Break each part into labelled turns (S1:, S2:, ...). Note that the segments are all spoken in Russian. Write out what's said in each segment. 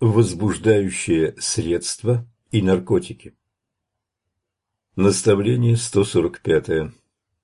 S1: Возбуждающие средства и наркотики. Наставление 145.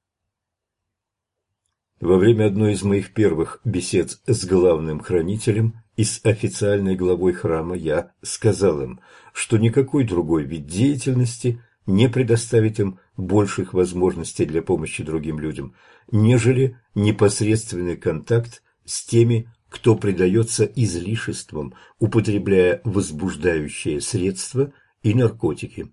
S1: Во время одной из моих первых бесед с главным хранителем и с официальной главой храма я сказал им, что никакой другой вид деятельности не предоставит им больших возможностей для помощи другим людям, нежели непосредственный контакт с теми, кто предается излишествам, употребляя возбуждающие средства и наркотики.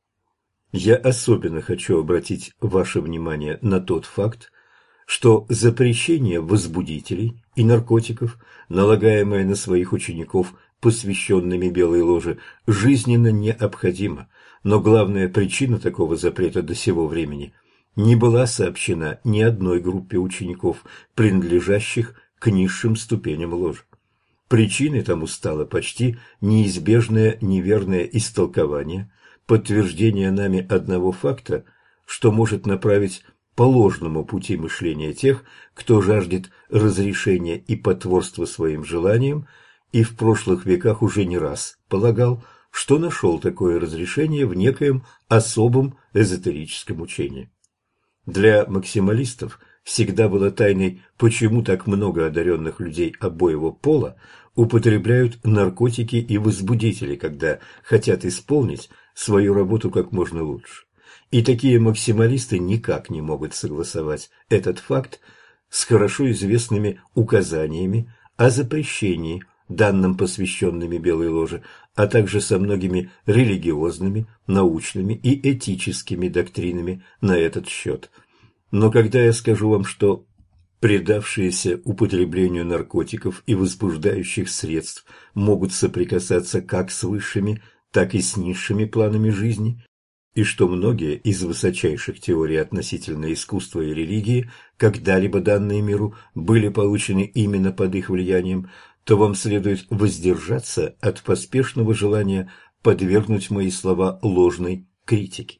S1: Я особенно хочу обратить ваше внимание на тот факт, что запрещение возбудителей и наркотиков, налагаемое на своих учеников, посвященными Белой Ложе, жизненно необходимо, но главная причина такого запрета до сего времени не была сообщена ни одной группе учеников, принадлежащих к низшим ступеням ложи. Причиной тому стало почти неизбежное неверное истолкование, подтверждение нами одного факта, что может направить по ложному пути мышления тех, кто жаждет разрешения и потворства своим желаниям, и в прошлых веках уже не раз полагал, что нашел такое разрешение в некоем особом эзотерическом учении. Для максималистов всегда было тайной, почему так много одаренных людей обоего пола употребляют наркотики и возбудители, когда хотят исполнить свою работу как можно лучше. И такие максималисты никак не могут согласовать этот факт с хорошо известными указаниями о запрещении, данным посвященными Белой Ложе, а также со многими религиозными, научными и этическими доктринами на этот счет. Но когда я скажу вам, что предавшиеся употреблению наркотиков и возбуждающих средств могут соприкасаться как с высшими, так и с низшими планами жизни, и что многие из высочайших теорий относительно искусства и религии, когда-либо данные миру, были получены именно под их влиянием, то вам следует воздержаться от поспешного желания подвергнуть мои слова ложной критике.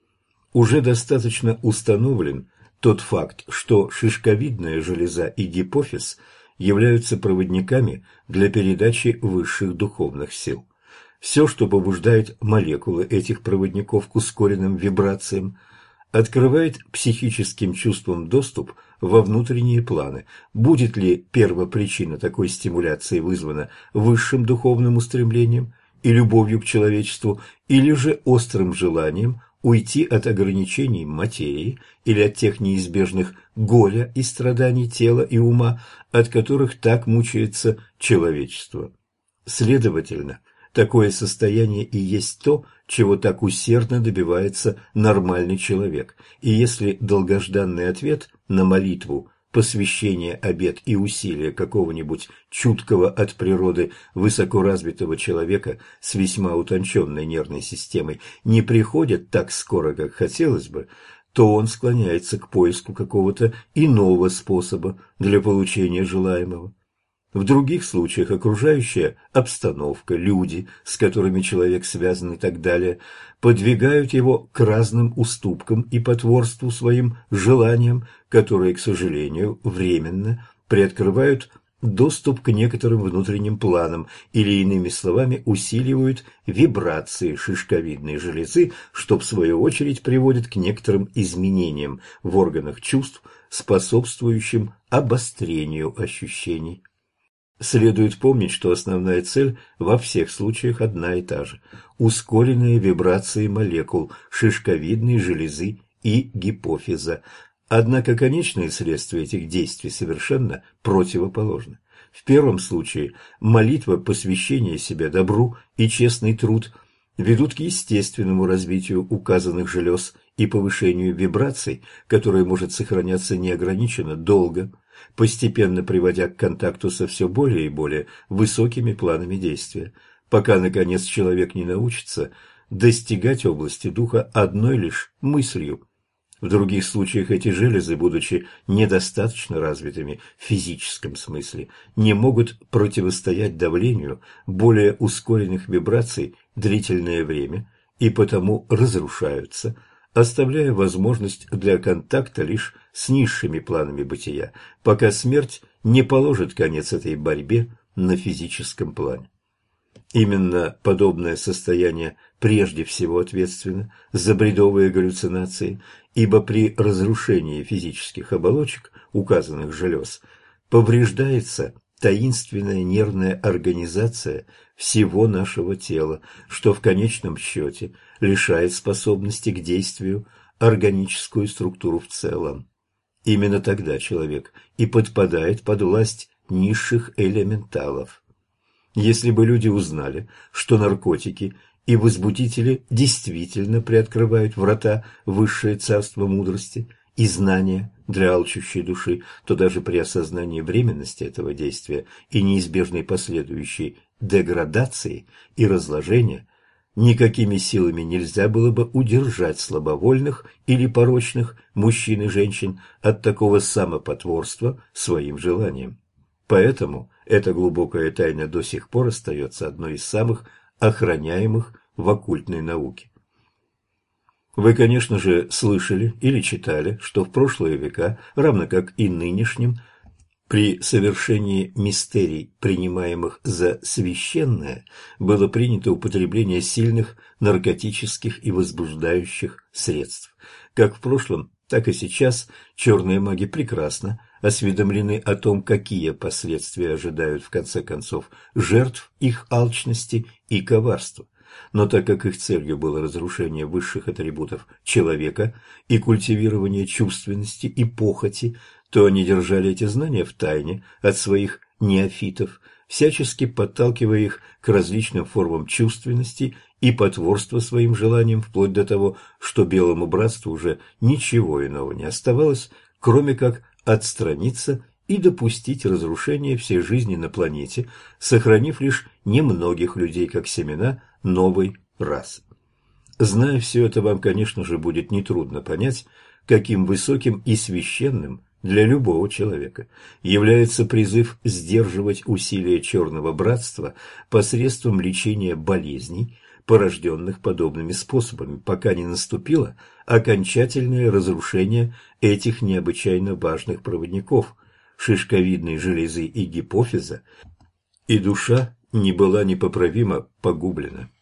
S1: Уже достаточно установлен тот факт, что шишковидная железа и гипофиз являются проводниками для передачи высших духовных сил. Все, что побуждает молекулы этих проводников к ускоренным вибрациям, открывает психическим чувствам доступ во внутренние планы. Будет ли первопричина такой стимуляции вызвана высшим духовным устремлением и любовью к человечеству, или же острым желанием уйти от ограничений материи или от тех неизбежных горя и страданий тела и ума, от которых так мучается человечество. Следовательно, такое состояние и есть то, чего так усердно добивается нормальный человек, и если долгожданный ответ на молитву, посвящение, обет и усилия какого-нибудь чуткого от природы высокоразвитого человека с весьма утонченной нервной системой не приходят так скоро, как хотелось бы, то он склоняется к поиску какого-то иного способа для получения желаемого. В других случаях окружающая обстановка, люди, с которыми человек связан и так далее, подвигают его к разным уступкам и потворству своим желаниям, которые, к сожалению, временно приоткрывают доступ к некоторым внутренним планам или, иными словами, усиливают вибрации шишковидной железы, что в свою очередь приводит к некоторым изменениям в органах чувств, способствующим обострению ощущений. Следует помнить, что основная цель во всех случаях одна и та же – ускоренные вибрации молекул шишковидной железы и гипофиза. Однако конечные следствия этих действий совершенно противоположны. В первом случае молитва, посвящение себя добру и честный труд ведут к естественному развитию указанных желез и повышению вибраций, которое может сохраняться неограниченно долго, постепенно приводя к контакту со все более и более высокими планами действия, пока, наконец, человек не научится достигать области духа одной лишь мыслью. В других случаях эти железы, будучи недостаточно развитыми в физическом смысле, не могут противостоять давлению более ускоренных вибраций длительное время и потому разрушаются, оставляя возможность для контакта лишь с низшими планами бытия, пока смерть не положит конец этой борьбе на физическом плане. Именно подобное состояние прежде всего ответственно за бредовые галлюцинации, ибо при разрушении физических оболочек указанных желез повреждается таинственная нервная организация всего нашего тела, что в конечном счете лишает способности к действию органическую структуру в целом. Именно тогда человек и подпадает под власть низших элементалов. Если бы люди узнали, что наркотики и возбудители действительно приоткрывают врата в высшее царство мудрости и знания для алчущей души, то даже при осознании временности этого действия и неизбежной последующей деградации и разложения никакими силами нельзя было бы удержать слабовольных или порочных мужчин и женщин от такого самопотворства своим желаниям. Поэтому эта глубокая тайна до сих пор остается одной из самых охраняемых в оккультной науке. Вы, конечно же, слышали или читали, что в прошлые века, равно как и нынешнем, при совершении мистерий, принимаемых за священное, было принято употребление сильных наркотических и возбуждающих средств. Как в прошлом, так и сейчас черные маги прекрасно осведомлены о том, какие последствия ожидают в конце концов жертв их алчности и коварства. Но так как их целью было разрушение высших атрибутов человека и культивирование чувственности и похоти, то они держали эти знания в тайне от своих неофитов, всячески подталкивая их к различным формам чувственности и потворства своим желаниям, вплоть до того, что Белому братству уже ничего иного не оставалось, кроме как отстраниться и допустить разрушение всей жизни на планете, сохранив лишь немногих людей как семена новой расы. Зная все это, вам, конечно же, будет нетрудно понять, каким высоким и священным для любого человека является призыв сдерживать усилия Черного Братства посредством лечения болезней, порожденных подобными способами, пока не наступило окончательное разрушение этих необычайно важных проводников – шишковидной железы и гипофиза, и душа не была непоправимо погублена.